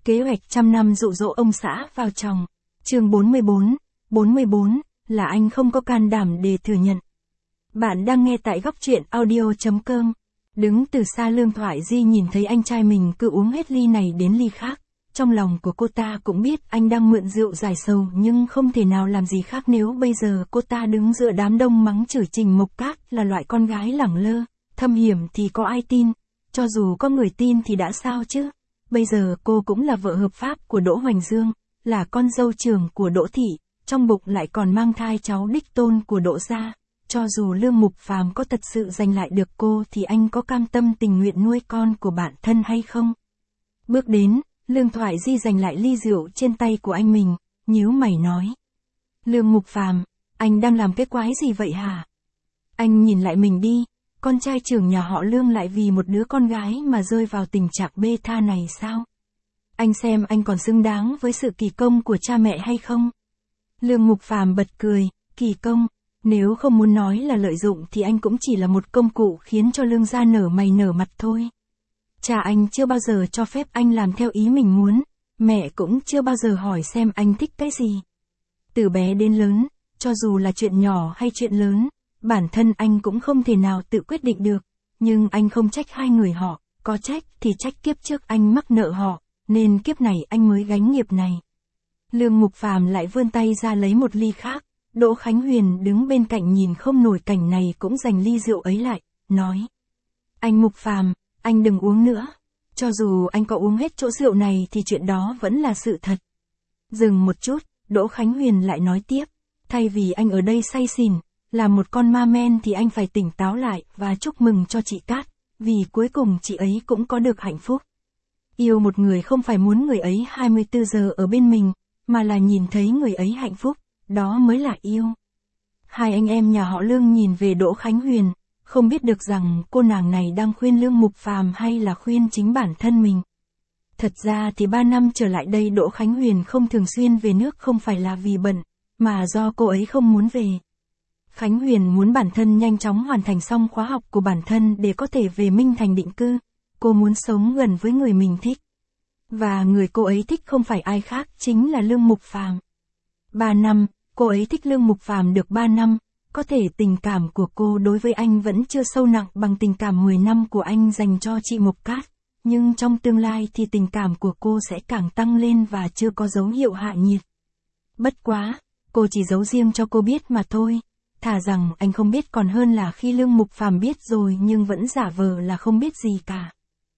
Kế hoạch trăm năm dụ dỗ ông xã vào chồng. Chương 44 là anh không có can đảm để thừa nhận. Bạn đang nghe tại góc truyện audio.com. Đứng từ xa Lương Thoại Di nhìn thấy anh trai mình cứ uống hết ly này đến ly khác. Trong lòng của cô ta cũng biết anh đang mượn rượu giải sầu nhưng không thể nào làm gì khác nếu bây giờ cô ta đứng giữa đám đông mắng chửi Trình Mộc Cát là loại con gái lẳng lơ, thâm hiểm thì có ai tin, cho dù có người tin thì đã sao chứ. Bây giờ cô cũng là vợ hợp pháp của Đỗ Hoành Dương, là con dâu trưởng của Đỗ Thị, trong bụng lại còn mang thai cháu đích tôn của Đỗ gia. Cho dù Lương Mục Phàm có thật sự giành lại được cô thì anh có cam tâm tình nguyện nuôi con của bản thân hay không? Bước đến, Lương Thoại Di giành lại ly rượu trên tay của anh mình, nhíu mày nói. Lương Mục Phàm, anh đang làm cái quái gì vậy hả? Anh nhìn lại mình đi, con trai trưởng nhà họ Lương lại vì một đứa con gái mà rơi vào tình trạng bê tha này sao? Anh xem anh còn xứng đáng với sự kỳ công của cha mẹ hay không? Lương Mục Phàm bật cười, kỳ công, nếu không muốn nói là lợi dụng thì anh cũng chỉ là một công cụ khiến cho Lương gia nở mày nở mặt thôi. Cha anh chưa bao giờ cho phép anh làm theo ý mình muốn, mẹ cũng chưa bao giờ hỏi xem anh thích cái gì. Từ bé đến lớn, cho dù là chuyện nhỏ hay chuyện lớn, bản thân anh cũng không thể nào tự quyết định được, nhưng anh không trách hai người họ, có trách thì trách kiếp trước anh mắc nợ họ, nên kiếp này anh mới gánh nghiệp này. Lương Mục Phàm lại vươn tay ra lấy một ly khác, Đỗ Khánh Huyền đứng bên cạnh nhìn không nổi cảnh này cũng giành ly rượu ấy lại, nói. Anh Mục Phàm, anh đừng uống nữa, cho dù anh có uống hết chỗ rượu này thì chuyện đó vẫn là sự thật. Dừng một chút, Đỗ Khánh Huyền lại nói tiếp, thay vì anh ở đây say xỉn, là một con ma men thì anh phải tỉnh táo lại và chúc mừng cho chị Cát, vì cuối cùng chị ấy cũng có được hạnh phúc. Yêu một người không phải muốn người ấy 24 giờ ở bên mình, mà là nhìn thấy người ấy hạnh phúc, đó mới là yêu. Hai anh em nhà họ Lương nhìn về Đỗ Khánh Huyền, không biết được rằng cô nàng này đang khuyên Lương Mục Phàm hay là khuyên chính bản thân mình. Thật ra thì 3 năm trở lại đây Đỗ Khánh Huyền không thường xuyên về nước không phải là vì bận, mà do cô ấy không muốn về. Khánh Huyền muốn bản thân nhanh chóng hoàn thành xong khóa học của bản thân để có thể về Minh Thành định cư. Cô muốn sống gần với người mình thích. Và người cô ấy thích không phải ai khác chính là Lương Mục Phàm. 3 năm, cô ấy thích Lương Mục Phàm được 3 năm, có thể tình cảm của cô đối với anh vẫn chưa sâu nặng bằng tình cảm 10 năm của anh dành cho chị Mộc Cát, nhưng trong tương lai thì tình cảm của cô sẽ càng tăng lên và chưa có dấu hiệu hạ nhiệt. Bất quá, cô chỉ giấu riêng cho cô biết mà thôi. Thà rằng anh không biết còn hơn là khi Lương Mục Phàm biết rồi nhưng vẫn giả vờ là không biết gì cả.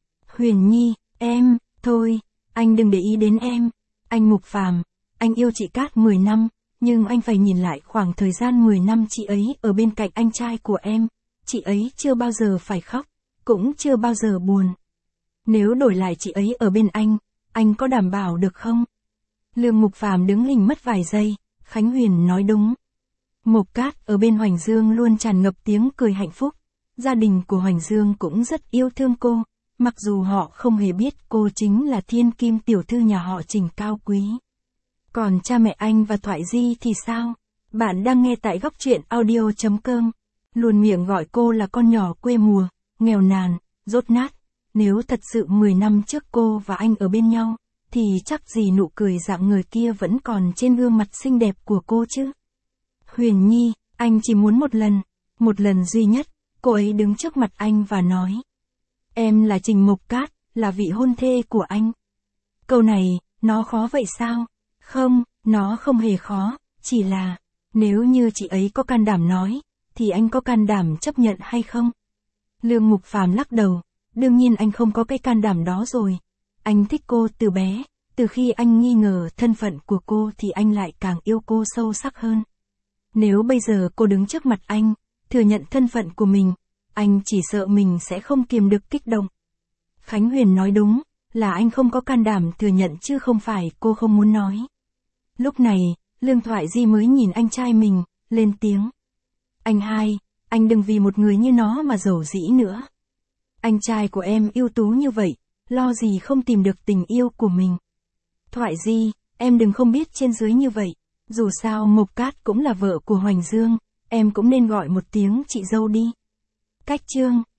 Huyền Nhi, em, thôi, anh đừng để ý đến em. Anh Mục Phàm, anh yêu chị Cát 10 năm, nhưng anh phải nhìn lại khoảng thời gian 10 năm chị ấy ở bên cạnh anh trai của em. Chị ấy chưa bao giờ phải khóc, cũng chưa bao giờ buồn. Nếu đổi lại chị ấy ở bên anh có đảm bảo được không? Lương Mục Phàm đứng hình mất vài giây, Khánh Huyền nói đúng. Mộc Cát ở bên Hoành Dương luôn tràn ngập tiếng cười hạnh phúc. Gia đình của Hoành Dương cũng rất yêu thương cô, mặc dù họ không hề biết cô chính là thiên kim tiểu thư nhà họ Trình cao quý. Còn cha mẹ anh và Thoại Di thì sao? Bạn đang nghe tại góc truyện audio.com. Luôn miệng gọi cô là con nhỏ quê mùa, nghèo nàn, dốt nát. Nếu thật sự 10 năm trước cô và anh ở bên nhau, thì chắc gì nụ cười dạng người kia vẫn còn trên gương mặt xinh đẹp của cô chứ. Huyền Nhi, anh chỉ muốn một lần duy nhất, cô ấy đứng trước mặt anh và nói. Em là Trình Mộc Cát, là vị hôn thê của anh. Câu này, nó khó vậy sao? Không, nó không hề khó, chỉ là, nếu như chị ấy có can đảm nói, thì anh có can đảm chấp nhận hay không? Lương Mục Phàm lắc đầu, đương nhiên anh không có cái can đảm đó rồi. Anh thích cô từ bé, từ khi anh nghi ngờ thân phận của cô thì anh lại càng yêu cô sâu sắc hơn. Nếu bây giờ cô đứng trước mặt anh, thừa nhận thân phận của mình, anh chỉ sợ mình sẽ không kiềm được kích động. Khánh Huyền nói đúng, là anh không có can đảm thừa nhận chứ không phải cô không muốn nói. Lúc này, Lương Thoại Di mới nhìn anh trai mình, lên tiếng. Anh hai, anh đừng vì một người như nó mà dầu dĩ nữa. Anh trai của em ưu tú như vậy, lo gì không tìm được tình yêu của mình. Thoại Di, em đừng không biết trên dưới như vậy. Dù sao Mộc Cát cũng là vợ của Hoành Dương, em cũng nên gọi một tiếng chị dâu đi. Cách chương